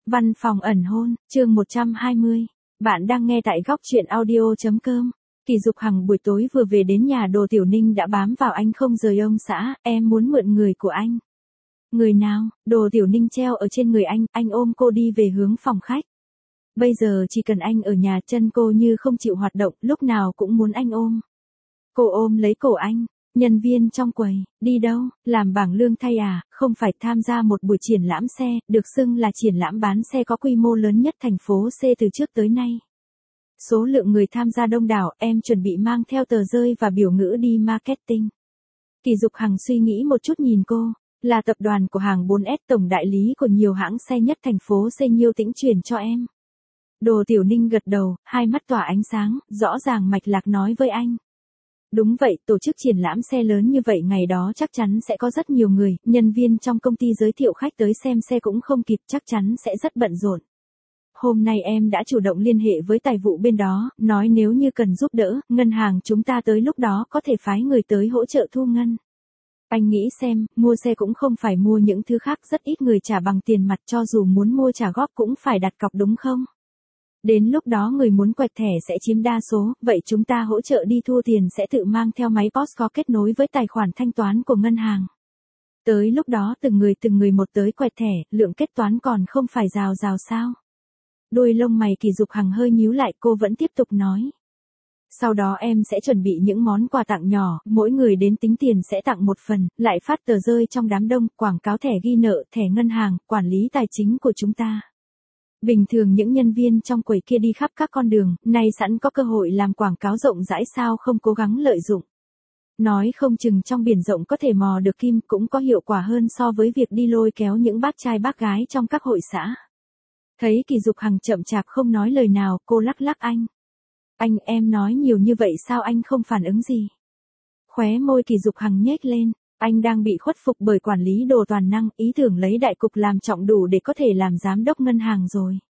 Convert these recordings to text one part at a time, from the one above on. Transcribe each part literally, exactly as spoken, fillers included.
Văn phòng ẩn hôn, chương một trăm hai mươi. Bạn đang nghe tại góc truyện audio.com. Kỳ Dục Hằng buổi tối vừa về đến nhà Đồ Tiểu Ninh đã bám vào anh không rời ông xã, em muốn mượn người của anh. Người nào? Đồ Tiểu Ninh treo ở trên người anh, anh ôm cô đi về hướng phòng khách. Bây giờ chỉ cần anh ở nhà, chân cô như không chịu hoạt động, lúc nào cũng muốn anh ôm. Cô ôm lấy cổ anh. Nhân viên trong quầy, đi đâu, làm bảng lương thay à, không phải tham gia một buổi triển lãm xe, được xưng là triển lãm bán xe có quy mô lớn nhất thành phố C từ trước tới nay. Số lượng người tham gia đông đảo, em chuẩn bị mang theo tờ rơi và biểu ngữ đi marketing. Kỳ Dục Hằng suy nghĩ một chút nhìn cô, là tập đoàn của hàng bốn S, tổng đại lý của nhiều hãng xe nhất thành phố C, Nhiêu Tĩnh chuyển cho em. Đồ Tiểu Ninh gật đầu, hai mắt tỏa ánh sáng, rõ ràng mạch lạc nói với anh. Đúng vậy, tổ chức triển lãm xe lớn như vậy ngày đó chắc chắn sẽ có rất nhiều người, nhân viên trong công ty giới thiệu khách tới xem xe cũng không kịp, chắc chắn sẽ rất bận rộn. Hôm nay em đã chủ động liên hệ với tài vụ bên đó, nói nếu như cần giúp đỡ, ngân hàng chúng ta tới lúc đó có thể phái người tới hỗ trợ thu ngân. Anh nghĩ xem, mua xe cũng không phải mua những thứ khác, rất ít người trả bằng tiền mặt, cho dù muốn mua trả góp cũng phải đặt cọc đúng không? Đến lúc đó người muốn quẹt thẻ sẽ chiếm đa số, vậy chúng ta hỗ trợ đi thu tiền, sẽ tự mang theo máy pê ô ét có kết nối với tài khoản thanh toán của ngân hàng. Tới lúc đó từng người từng người một tới quẹt thẻ, lượng kết toán còn không phải rào rào sao? Đuôi lông mày Kỳ Dục Hằng hơi nhíu lại, cô vẫn tiếp tục nói. Sau đó em sẽ chuẩn bị những món quà tặng nhỏ, mỗi người đến tính tiền sẽ tặng một phần, lại phát tờ rơi trong đám đông, quảng cáo thẻ ghi nợ, thẻ ngân hàng, quản lý tài chính của chúng ta. Bình thường những nhân viên trong quầy kia đi khắp các con đường, nay sẵn có cơ hội làm quảng cáo rộng rãi, sao không cố gắng lợi dụng. Nói không chừng trong biển rộng có thể mò được kim, cũng có hiệu quả hơn so với việc đi lôi kéo những bác trai bác gái trong các hội xã. Thấy Kỳ Dục Hằng chậm chạp không nói lời nào, cô lắc lắc anh. Anh, em nói nhiều như vậy sao anh không phản ứng gì? Khóe môi Kỳ Dục Hằng nhếch lên. Anh đang bị khuất phục bởi quản lý Đồ toàn năng, ý tưởng lấy đại cục làm trọng đủ để có thể làm giám đốc ngân hàng rồi.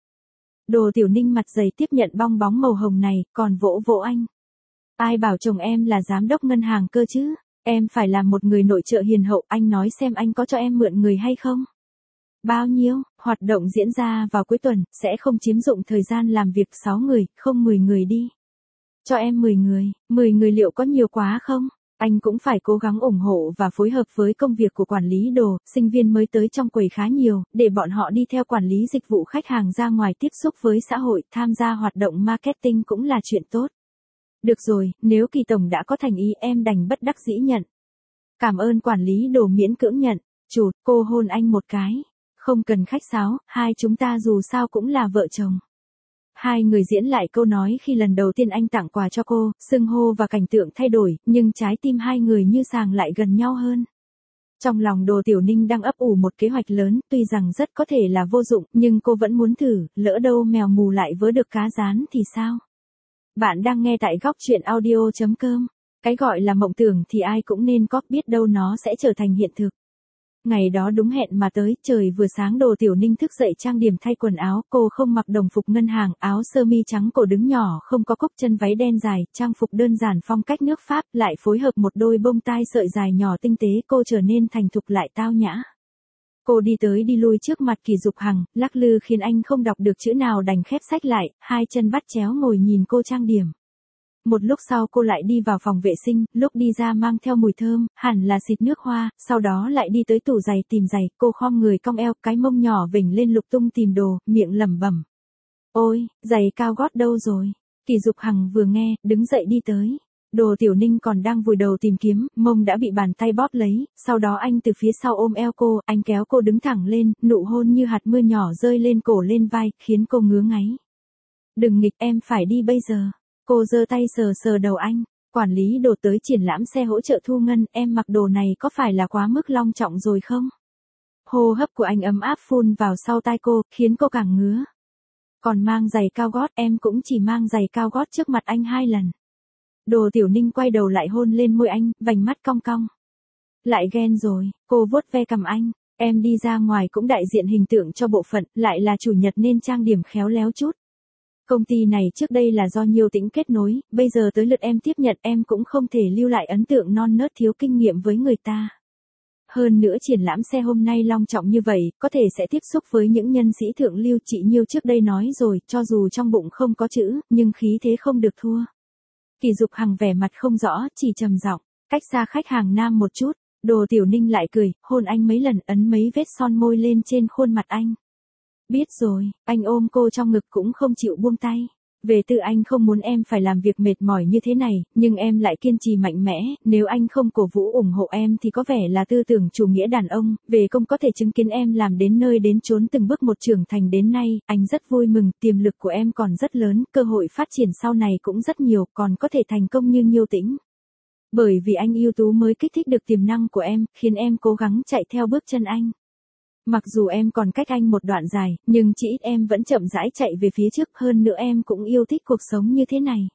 Đồ Tiểu Ninh mặt dày tiếp nhận bong bóng màu hồng này, còn vỗ vỗ anh. Ai bảo chồng em là giám đốc ngân hàng cơ chứ, em phải là một người nội trợ hiền hậu, anh nói xem anh có cho em mượn người hay không? Bao nhiêu? Hoạt động diễn ra vào cuối tuần, sẽ không chiếm dụng thời gian làm việc sáu người, không mười người đi. Cho em mười người, mười người liệu có nhiều quá không? Anh cũng phải cố gắng ủng hộ và phối hợp với công việc của quản lý Đồ, sinh viên mới tới trong quầy khá nhiều, để bọn họ đi theo quản lý dịch vụ khách hàng ra ngoài tiếp xúc với xã hội, tham gia hoạt động marketing cũng là chuyện tốt. Được rồi, nếu Kỳ tổng đã có thành ý, em đành bất đắc dĩ nhận. Cảm ơn quản lý Đồ miễn cưỡng nhận. Chụt, cô hôn anh một cái. Không cần khách sáo, hai chúng ta dù sao cũng là vợ chồng. Hai người diễn lại câu nói khi lần đầu tiên anh tặng quà cho cô, xưng hô và cảnh tượng thay đổi, nhưng trái tim hai người như sàng lại gần nhau hơn. Trong lòng Đồ Tiểu Ninh đang ấp ủ một kế hoạch lớn, tuy rằng rất có thể là vô dụng, nhưng cô vẫn muốn thử, lỡ đâu mèo mù lại vớ được cá rán thì sao? Bạn đang nghe tại góc truyện audio.com. Cái gọi là mộng tưởng thì ai cũng nên có, biết đâu nó sẽ trở thành hiện thực. Ngày đó đúng hẹn mà tới, trời vừa sáng Đồ Tiểu Ninh thức dậy trang điểm thay quần áo, cô không mặc đồng phục ngân hàng, áo sơ mi trắng cổ đứng nhỏ, không có cúc, chân váy đen dài, trang phục đơn giản phong cách nước Pháp, lại phối hợp một đôi bông tai sợi dài nhỏ tinh tế, cô trở nên thành thục lại tao nhã. Cô đi tới đi lui trước mặt Kỳ Dục Hằng, lắc lư khiến anh không đọc được chữ nào, đành khép sách lại, hai chân bắt chéo ngồi nhìn cô trang điểm. Một lúc sau cô lại đi vào phòng vệ sinh, lúc đi ra mang theo mùi thơm, hẳn là xịt nước hoa, sau đó lại đi tới tủ giày tìm giày, cô khom người cong eo, cái mông nhỏ vểnh lên lục tung tìm đồ, miệng lẩm bẩm. Ôi, giày cao gót đâu rồi? Kỳ Dục Hằng vừa nghe, đứng dậy đi tới. Đồ Tiểu Ninh còn đang vùi đầu tìm kiếm, mông đã bị bàn tay bóp lấy, sau đó anh từ phía sau ôm eo cô, anh kéo cô đứng thẳng lên, nụ hôn như hạt mưa nhỏ rơi lên cổ lên vai, khiến cô ngứa ngáy. Đừng nghịch, em phải đi bây giờ. Cô giơ tay sờ sờ đầu anh, quản lý Đồ tới triển lãm xe hỗ trợ thu ngân, em mặc đồ này có phải là quá mức long trọng rồi không? Hô hấp của anh ấm áp phun vào sau tai cô, khiến cô càng ngứa. Còn mang giày cao gót, em cũng chỉ mang giày cao gót trước mặt anh hai lần. Đồ Tiểu Ninh quay đầu lại hôn lên môi anh, vành mắt cong cong. Lại ghen rồi, cô vuốt ve cằm anh, em đi ra ngoài cũng đại diện hình tượng cho bộ phận, lại là chủ nhật nên trang điểm khéo léo chút. Công ty này trước đây là do Nhiêu Tĩnh kết nối, bây giờ tới lượt em tiếp nhận, em cũng không thể lưu lại ấn tượng non nớt thiếu kinh nghiệm với người ta. Hơn nữa triển lãm xe hôm nay long trọng như vậy, có thể sẽ tiếp xúc với những nhân sĩ thượng lưu. Chị Nhiêu trước đây nói rồi, cho dù trong bụng không có chữ, nhưng khí thế không được thua. Kỳ Dục Hằng vẻ mặt không rõ, chỉ trầm giọng, cách xa khách hàng nam một chút. Đồ Tiểu Ninh lại cười, hôn anh mấy lần, ấn mấy vết son môi lên trên khuôn mặt anh. Biết rồi, anh ôm cô trong ngực cũng không chịu buông tay. Về tư anh không muốn em phải làm việc mệt mỏi như thế này, nhưng em lại kiên trì mạnh mẽ, nếu anh không cổ vũ ủng hộ em thì có vẻ là tư tưởng chủ nghĩa đàn ông. Về công có thể chứng kiến em làm đến nơi đến chốn từng bước một trưởng thành đến nay, anh rất vui mừng, tiềm lực của em còn rất lớn, cơ hội phát triển sau này cũng rất nhiều, còn có thể thành công như Nhiêu Tĩnh. Bởi vì anh ưu tú mới kích thích được tiềm năng của em, khiến em cố gắng chạy theo bước chân anh. Mặc dù em còn cách anh một đoạn dài, nhưng chỉ ít em vẫn chậm rãi chạy về phía trước, hơn nữa em cũng yêu thích cuộc sống như thế này.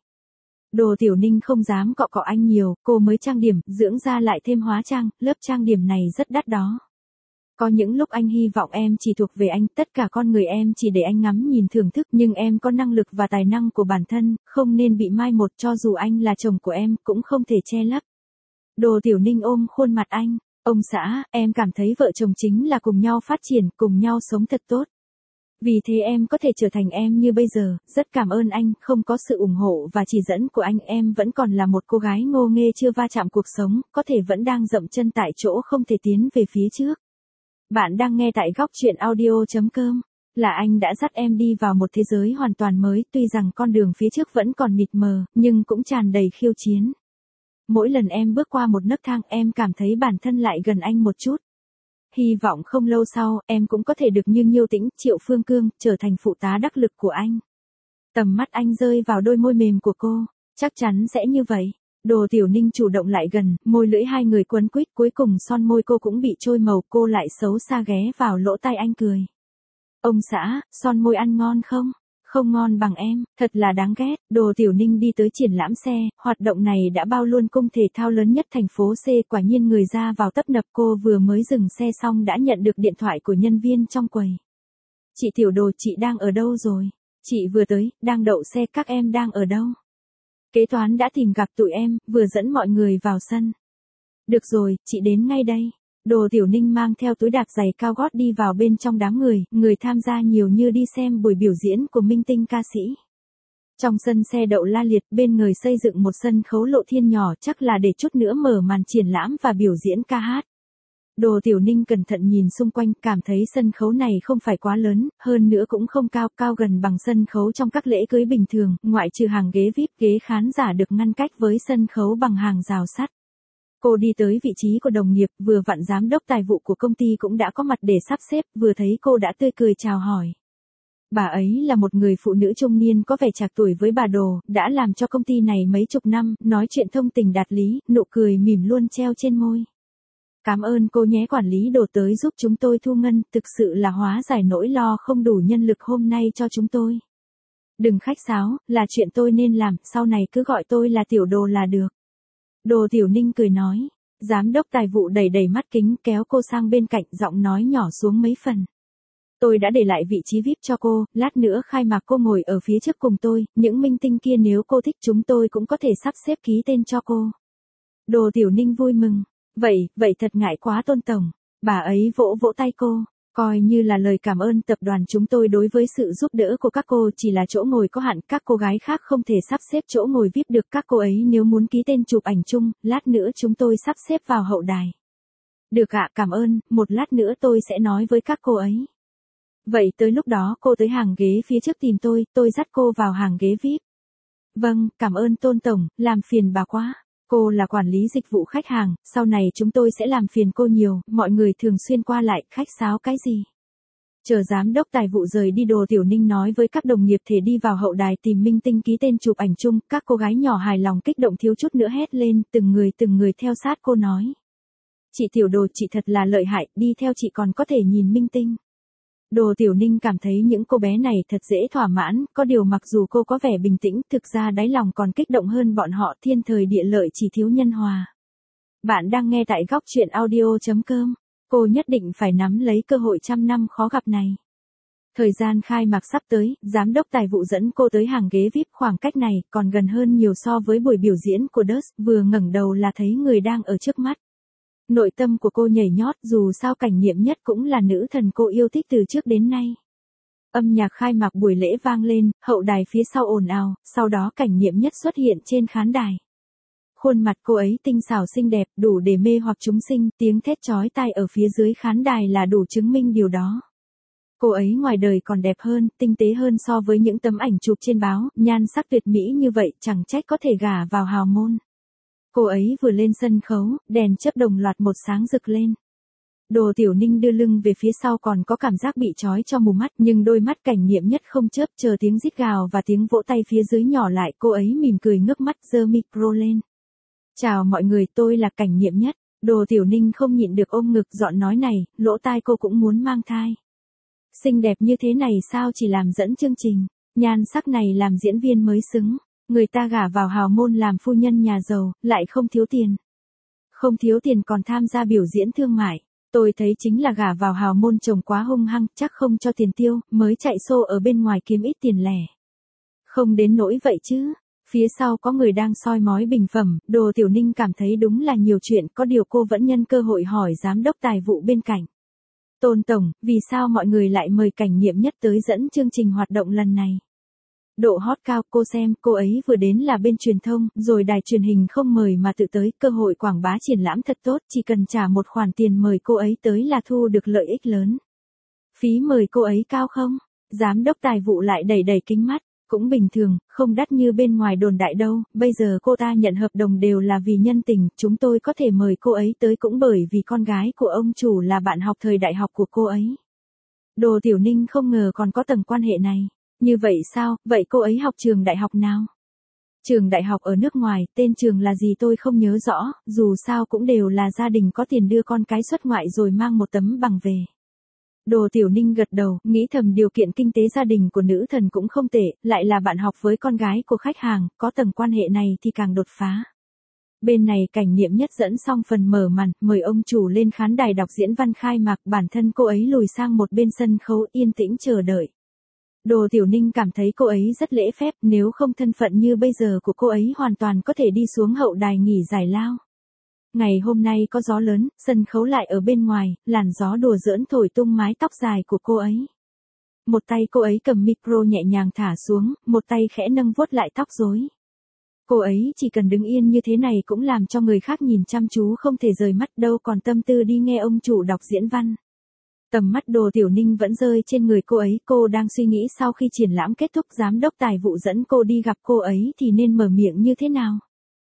Đồ Tiểu Ninh không dám cọ cọ anh nhiều, cô mới trang điểm, dưỡng da lại thêm hóa trang, lớp trang điểm này rất đắt đó. Có những lúc anh hy vọng em chỉ thuộc về anh, tất cả con người em chỉ để anh ngắm nhìn thưởng thức, nhưng em có năng lực và tài năng của bản thân, không nên bị mai một, cho dù anh là chồng của em, cũng không thể che lấp. Đồ Tiểu Ninh ôm khuôn mặt anh. Ông xã, em cảm thấy vợ chồng chính là cùng nhau phát triển, cùng nhau sống thật tốt. Vì thế em có thể trở thành em như bây giờ, rất cảm ơn anh, không có sự ủng hộ và chỉ dẫn của anh em vẫn còn là một cô gái ngô nghê chưa va chạm cuộc sống, có thể vẫn đang dậm chân tại chỗ không thể tiến về phía trước. Bạn đang nghe tại góc truyện audio chấm com. Là anh đã dắt em đi vào một thế giới hoàn toàn mới, tuy rằng con đường phía trước vẫn còn mịt mờ, nhưng cũng tràn đầy khiêu chiến. Mỗi lần em bước qua một nấc thang em cảm thấy bản thân lại gần anh một chút. Hy vọng không lâu sau em cũng có thể được như Nhiêu Tĩnh, Triệu Phương Cương, trở thành phụ tá đắc lực của anh. Tầm mắt anh rơi vào đôi môi mềm của cô. Chắc chắn sẽ như vậy. Đồ Tiểu Ninh chủ động lại gần, môi lưỡi hai người quấn quýt, cuối cùng son môi cô cũng bị trôi màu, cô lại xấu xa ghé vào lỗ tai anh cười. Ông xã, son môi ăn ngon không? Không ngon bằng em, thật là đáng ghét. Đồ Tiểu Ninh đi tới triển lãm xe, hoạt động này đã bao luôn cung thể thao lớn nhất thành phố C, quả nhiên người ra vào tấp nập. Cô vừa mới dừng xe xong đã nhận được điện thoại của nhân viên trong quầy. Chị Tiểu Đồ, chị đang ở đâu rồi? Chị vừa tới, đang đậu xe, các em đang ở đâu? Kế toán đã tìm gặp tụi em, vừa dẫn mọi người vào sân. Được rồi, chị đến ngay đây. Đồ Tiểu Ninh mang theo túi đạc giày cao gót đi vào bên trong đám người, người tham gia nhiều như đi xem buổi biểu diễn của minh tinh ca sĩ. Trong sân xe đậu la liệt, bên người xây dựng một sân khấu lộ thiên nhỏ, chắc là để chút nữa mở màn triển lãm và biểu diễn ca hát. Đồ Tiểu Ninh cẩn thận nhìn xung quanh, cảm thấy sân khấu này không phải quá lớn, hơn nữa cũng không cao, cao gần bằng sân khấu trong các lễ cưới bình thường, ngoại trừ hàng ghế vi ai pi, ghế khán giả được ngăn cách với sân khấu bằng hàng rào sắt. Cô đi tới vị trí của đồng nghiệp, vừa vặn giám đốc tài vụ của công ty cũng đã có mặt để sắp xếp, vừa thấy cô đã tươi cười chào hỏi. Bà ấy là một người phụ nữ trung niên có vẻ trạc tuổi với bà Đồ, đã làm cho công ty này mấy chục năm, nói chuyện thông tình đạt lý, nụ cười mỉm luôn treo trên môi. Cảm ơn cô nhé, quản lý Đồ tới giúp chúng tôi thu ngân, thực sự là hóa giải nỗi lo không đủ nhân lực hôm nay cho chúng tôi. Đừng khách sáo, là chuyện tôi nên làm, sau này cứ gọi tôi là Tiểu Đồ là được. Đồ Tiểu Ninh cười nói. Giám đốc tài vụ đẩy đẩy mắt kính, kéo cô sang bên cạnh, giọng nói nhỏ xuống mấy phần. Tôi đã để lại vị trí vi ai pi cho cô, lát nữa khai mạc cô ngồi ở phía trước cùng tôi, những minh tinh kia nếu cô thích chúng tôi cũng có thể sắp xếp ký tên cho cô. Đồ Tiểu Ninh vui mừng. Vậy, vậy thật ngại quá Tôn Tổng. Bà ấy vỗ vỗ tay cô. Coi như là lời cảm ơn tập đoàn chúng tôi đối với sự giúp đỡ của các cô, chỉ là chỗ ngồi có hạn, các cô gái khác không thể sắp xếp chỗ ngồi vi ai pi được, các cô ấy nếu muốn ký tên chụp ảnh chung, lát nữa chúng tôi sắp xếp vào hậu đài. Được ạ, cảm ơn, một lát nữa tôi sẽ nói với các cô ấy. Vậy tới lúc đó cô tới hàng ghế phía trước tìm tôi, tôi dắt cô vào hàng ghế vi ai pi. Vâng, cảm ơn Tôn Tổng, làm phiền bà quá. Cô là quản lý dịch vụ khách hàng, sau này chúng tôi sẽ làm phiền cô nhiều, mọi người thường xuyên qua lại, khách sáo cái gì. Chờ giám đốc tài vụ rời đi, Đồ Tiểu Ninh nói với các đồng nghiệp thể đi vào hậu đài tìm minh tinh ký tên chụp ảnh chung, các cô gái nhỏ hài lòng kích động thiếu chút nữa hét lên, từng người từng người theo sát cô nói. Chị Tiểu Đồ, chị thật là lợi hại, đi theo chị còn có thể nhìn minh tinh. Đồ Tiểu Ninh cảm thấy những cô bé này thật dễ thỏa mãn, có điều mặc dù cô có vẻ bình tĩnh, thực ra đáy lòng còn kích động hơn bọn họ, thiên thời địa lợi chỉ thiếu nhân hòa. Bạn đang nghe tại góc truyện audio chấm com. Cô nhất định phải nắm lấy cơ hội trăm năm khó gặp này. Thời gian khai mạc sắp tới, giám đốc tài vụ dẫn cô tới hàng ghế vi ai pi, khoảng cách này còn gần hơn nhiều so với buổi biểu diễn của Dust, vừa ngẩng đầu là thấy người đang ở trước mắt. Nội tâm của cô nhảy nhót, dù sao Cảnh Niệm Nhất cũng là nữ thần cô yêu thích từ trước đến nay. Âm nhạc khai mạc buổi lễ vang lên, hậu đài phía sau ồn ào, sau đó Cảnh Niệm Nhất xuất hiện trên khán đài. Khuôn mặt cô ấy tinh xảo xinh đẹp, đủ để mê hoặc chúng sinh, tiếng thét chói tai ở phía dưới khán đài là đủ chứng minh điều đó. Cô ấy ngoài đời còn đẹp hơn, tinh tế hơn so với những tấm ảnh chụp trên báo, nhan sắc tuyệt mỹ như vậy chẳng trách có thể gả vào hào môn. Cô ấy vừa lên sân khấu, đèn chớp đồng loạt một sáng rực lên. Đồ Tiểu Ninh đưa lưng về phía sau còn có cảm giác bị trói cho mù mắt, nhưng đôi mắt Cảnh Niệm Nhất không chớp, chờ tiếng rít gào và tiếng vỗ tay phía dưới nhỏ lại, cô ấy mỉm cười ngước mắt giơ micro lên. Chào mọi người, tôi là Cảnh Niệm Nhất. Đồ Tiểu Ninh không nhịn được ôm ngực dọn nói này, lỗ tai cô cũng muốn mang thai. Xinh đẹp như thế này sao chỉ làm dẫn chương trình, nhan sắc này làm diễn viên mới xứng. Người ta gả vào hào môn làm phu nhân nhà giàu, lại không thiếu tiền. Không thiếu tiền còn tham gia biểu diễn thương mại. Tôi thấy chính là gả vào hào môn chồng quá hung hăng, chắc không cho tiền tiêu, mới chạy xô ở bên ngoài kiếm ít tiền lẻ. Không đến nỗi vậy chứ. Phía sau có người đang soi mói bình phẩm, Đồ Tiểu Ninh cảm thấy đúng là nhiều chuyện, có điều cô vẫn nhân cơ hội hỏi giám đốc tài vụ bên cạnh. Tôn Tổng, vì sao mọi người lại mời Cảnh Niệm Nhất tới dẫn chương trình hoạt động lần này? Độ hot cao, cô xem, cô ấy vừa đến là bên truyền thông, rồi đài truyền hình không mời mà tự tới, cơ hội quảng bá triển lãm thật tốt, chỉ cần trả một khoản tiền mời cô ấy tới là thu được lợi ích lớn. Phí mời cô ấy cao không? Giám đốc tài vụ lại đẩy đẩy kính mắt, cũng bình thường, không đắt như bên ngoài đồn đại đâu, bây giờ cô ta nhận hợp đồng đều là vì nhân tình, chúng tôi có thể mời cô ấy tới cũng bởi vì con gái của ông chủ là bạn học thời đại học của cô ấy. Đồ Tiểu Ninh không ngờ còn có tầng quan hệ này. Như vậy sao, vậy cô ấy học trường đại học nào? Trường đại học ở nước ngoài, tên trường là gì tôi không nhớ rõ, dù sao cũng đều là gia đình có tiền đưa con cái xuất ngoại rồi mang một tấm bằng về. Đồ Tiểu Ninh gật đầu, nghĩ thầm điều kiện kinh tế gia đình của nữ thần cũng không tệ, lại là bạn học với con gái của khách hàng, có tầng quan hệ này thì càng đột phá. Bên này Cảnh Niệm Nhất dẫn xong phần mở màn, mời ông chủ lên khán đài đọc diễn văn khai mạc, bản thân cô ấy lùi sang một bên sân khấu yên tĩnh chờ đợi. Đồ Tiểu Ninh cảm thấy cô ấy rất lễ phép, nếu không thân phận như bây giờ của cô ấy hoàn toàn có thể đi xuống hậu đài nghỉ giải lao. Ngày hôm nay có gió lớn, sân khấu lại ở bên ngoài, làn gió đùa giỡn thổi tung mái tóc dài của cô ấy. Một tay cô ấy cầm micro nhẹ nhàng thả xuống, một tay khẽ nâng vuốt lại tóc rối. Cô ấy chỉ cần đứng yên như thế này cũng làm cho người khác nhìn chăm chú không thể rời mắt, đâu còn tâm tư đi nghe ông chủ đọc diễn văn. Tầm mắt Đồ Tiểu Ninh vẫn rơi trên người cô ấy, cô đang suy nghĩ sau khi triển lãm kết thúc giám đốc tài vụ dẫn cô đi gặp cô ấy thì nên mở miệng như thế nào.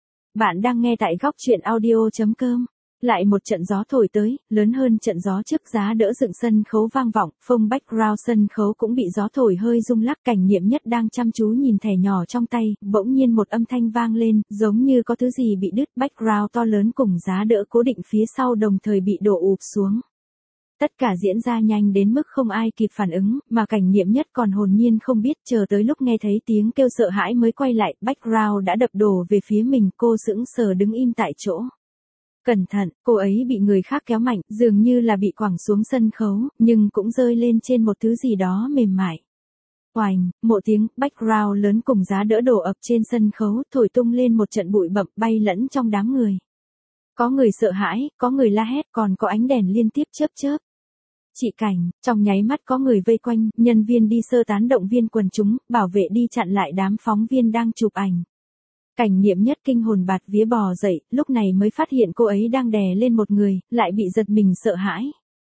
Bạn đang nghe tại góc truyện audio chấm com. Lại một trận gió thổi tới, lớn hơn trận gió trước, giá đỡ dựng sân khấu vang vọng, phông background sân khấu cũng bị gió thổi hơi rung lắc. Cảnh Niệm Nhất đang chăm chú nhìn thẻ nhỏ trong tay, bỗng nhiên một âm thanh vang lên, giống như có thứ gì bị đứt, background to lớn cùng giá đỡ cố định phía sau đồng thời bị đổ ụp xuống. Tất cả diễn ra nhanh đến mức không ai kịp phản ứng, mà Cảnh Niệm Nhất còn hồn nhiên không biết, chờ tới lúc nghe thấy tiếng kêu sợ hãi mới quay lại, background đã đập đổ về phía mình, cô sững sờ đứng im tại chỗ. Cẩn thận, cô ấy bị người khác kéo mạnh, dường như là bị quẳng xuống sân khấu, nhưng cũng rơi lên trên một thứ gì đó mềm mại. Oành, một tiếng, background lớn cùng giá đỡ đổ ập trên sân khấu, thổi tung lên một trận bụi bặm bay lẫn trong đám người. Có người sợ hãi, có người la hét, còn có ánh đèn liên tiếp chớp chớp. Chị Cảnh, trong nháy mắt có người vây quanh, nhân viên đi sơ tán động viên quần chúng, bảo vệ đi chặn lại đám phóng viên đang chụp ảnh. Cảnh Niệm Nhất kinh hồn bạt vía bò dậy, lúc này mới phát hiện cô ấy đang đè lên một người, lại bị giật mình sợ hãi.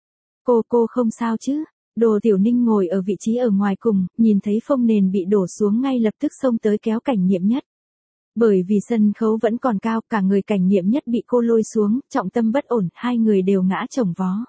Cô cô không sao chứ? Đồ Tiểu Ninh ngồi ở vị trí ở ngoài cùng, nhìn thấy phông nền bị đổ xuống ngay lập tức xông tới kéo Cảnh Niệm Nhất. Bởi vì sân khấu vẫn còn cao, cả người Cảnh Niệm Nhất bị cô lôi xuống, trọng tâm bất ổn, hai người đều ngã chồng vó.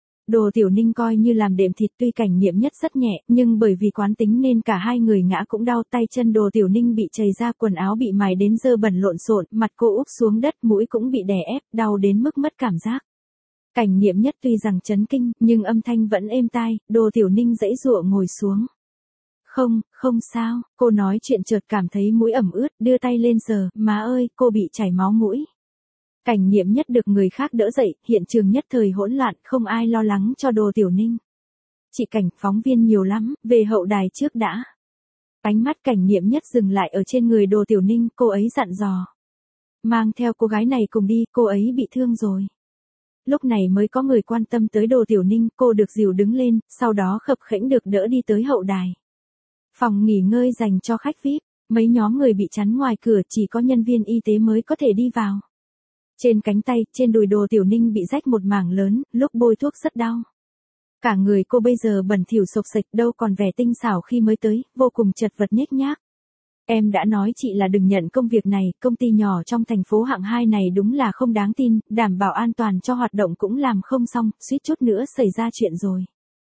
Đồ Tiểu Ninh coi như làm đệm thịt, tuy Cảnh Niệm Nhất rất nhẹ, nhưng bởi vì quán tính nên cả hai người ngã cũng đau, tay chân Đồ Tiểu Ninh bị chảy ra, quần áo bị mài đến dơ bẩn lộn xộn, mặt cô úp xuống đất, mũi cũng bị đè ép, đau đến mức mất cảm giác. Cảnh Niệm Nhất tuy rằng chấn kinh, nhưng âm thanh vẫn êm tai, Đồ Tiểu Ninh giãy giụa ngồi xuống. Không, không sao, cô nói chuyện chợt cảm thấy mũi ẩm ướt, đưa tay lên sờ, má ơi, cô bị chảy máu mũi. Cảnh Niệm Nhất được người khác đỡ dậy, hiện trường nhất thời hỗn loạn, không ai lo lắng cho Đồ Tiểu Ninh. Chị Cảnh, phóng viên nhiều lắm, về hậu đài trước đã. Ánh mắt Cảnh Niệm Nhất dừng lại ở trên người Đồ Tiểu Ninh, cô ấy dặn dò. Mang theo cô gái này cùng đi, cô ấy bị thương rồi. lúc này mới có người quan tâm tới Đồ Tiểu Ninh, cô được dìu đứng lên, sau đó khập khẽnh được đỡ đi tới hậu đài. Phòng nghỉ ngơi dành cho khách vi ai pi, mấy nhóm người bị chắn ngoài cửa, chỉ có nhân viên y tế mới có thể đi vào. Trên cánh tay, trên đùi Đồ Tiểu Ninh bị rách một mảng lớn, lúc bôi thuốc rất đau. Cả người cô bây giờ bẩn thỉu xộc xệch, đâu còn vẻ tinh xảo khi mới tới, vô cùng chật vật nhếch nhác. Em đã nói chị là đừng nhận công việc này, công ty nhỏ trong thành phố hạng hai này đúng là không đáng tin, đảm bảo an toàn cho hoạt động cũng làm không xong, suýt chút nữa xảy ra chuyện rồi.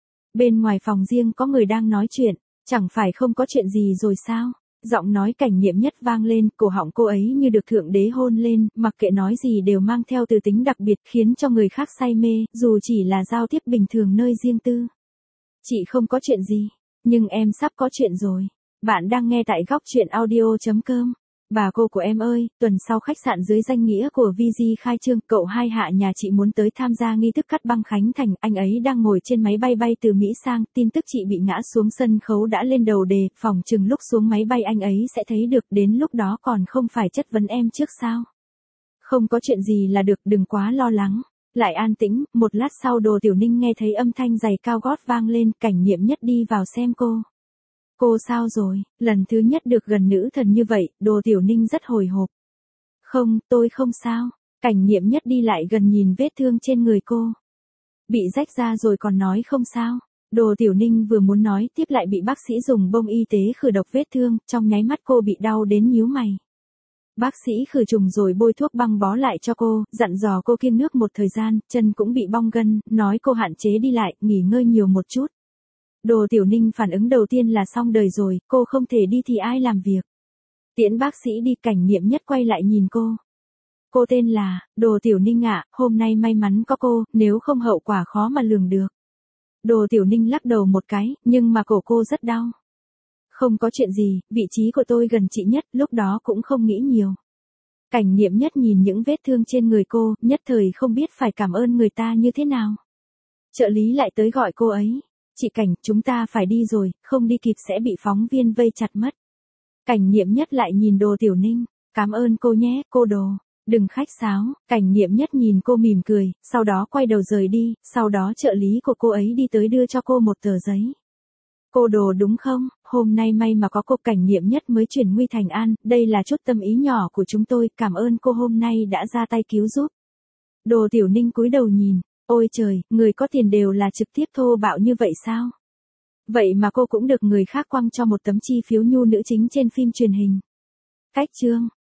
Bên ngoài phòng riêng có người đang nói chuyện, chẳng phải không có chuyện gì rồi sao? Giọng nói Cảnh Nhiệm Nhất vang lên, cổ họng cô ấy như được thượng đế hôn lên, mặc kệ nói gì đều mang theo từ tính đặc biệt khiến cho người khác say mê, dù chỉ là giao tiếp bình thường nơi riêng tư. Chị không có chuyện gì, nhưng em sắp có chuyện rồi. Bạn đang nghe tại góc truyện audio chấm com. Bà cô của em ơi, tuần sau khách sạn dưới danh nghĩa của vê giê khai trương, cậu hai hạ nhà chị muốn tới tham gia nghi thức cắt băng khánh thành, anh ấy đang ngồi trên máy bay bay từ Mỹ sang, tin tức chị bị ngã xuống sân khấu đã lên đầu đề, phòng chừng lúc xuống máy bay anh ấy sẽ thấy được, đến lúc đó còn không phải chất vấn em trước sao. Không có chuyện gì là được, đừng quá lo lắng. Lại an tĩnh, một lát sau Đồ Tiểu Ninh nghe thấy âm thanh giày cao gót vang lên, Cảnh Nhiệm Nhất đi vào xem cô. Cô sao rồi, lần thứ nhất được gần nữ thần như vậy, Đồ Tiểu Ninh rất hồi hộp. Không, tôi không sao. Cảnh Nhiệm Nhất đi lại gần nhìn vết thương trên người cô. Bị rách ra rồi còn nói không sao. Đồ Tiểu Ninh vừa muốn nói tiếp lại bị bác sĩ dùng bông y tế khử độc vết thương, trong nháy mắt cô bị đau đến nhíu mày. Bác sĩ khử trùng rồi bôi thuốc băng bó lại cho cô, dặn dò cô kiêng nước một thời gian, chân cũng bị bong gân, nói cô hạn chế đi lại, nghỉ ngơi nhiều một chút. Đồ Tiểu Ninh phản ứng đầu tiên là xong đời rồi, cô không thể đi thì ai làm việc. Tiễn bác sĩ đi, Cảnh Nhiệm Nhất quay lại nhìn cô. Cô tên là, Đồ Tiểu Ninh ạ, hôm nay may mắn có cô, nếu không hậu quả khó mà lường được. Đồ Tiểu Ninh lắc đầu một cái, nhưng mà cổ cô rất đau. Không có chuyện gì, vị trí của tôi gần chị nhất, lúc đó cũng không nghĩ nhiều. Cảnh Nhiệm Nhất nhìn những vết thương trên người cô, nhất thời không biết phải cảm ơn người ta như thế nào. Trợ lý lại tới gọi cô ấy. Chị Cảnh, chúng ta phải đi rồi, không đi kịp sẽ bị phóng viên vây chặt mất. Cảnh Nhiệm Nhất lại nhìn Đồ Tiểu Ninh, cảm ơn cô nhé, cô Đồ, đừng khách sáo. Cảnh Nhiệm Nhất nhìn cô mỉm cười, sau đó quay đầu rời đi, sau đó trợ lý của cô ấy đi tới đưa cho cô một tờ giấy. Cô Đồ đúng không, hôm nay may mà có cô. Cảnh Nhiệm Nhất mới chuyển nguy thành an, đây là chút tâm ý nhỏ của chúng tôi, cảm ơn cô hôm nay đã ra tay cứu giúp. Đồ Tiểu Ninh cúi đầu nhìn. Ôi trời, người có tiền đều là trực tiếp thô bạo như vậy sao? Vậy mà cô cũng được người khác quăng cho một tấm chi phiếu nhu nữ chính trên phim truyền hình. Cách chương.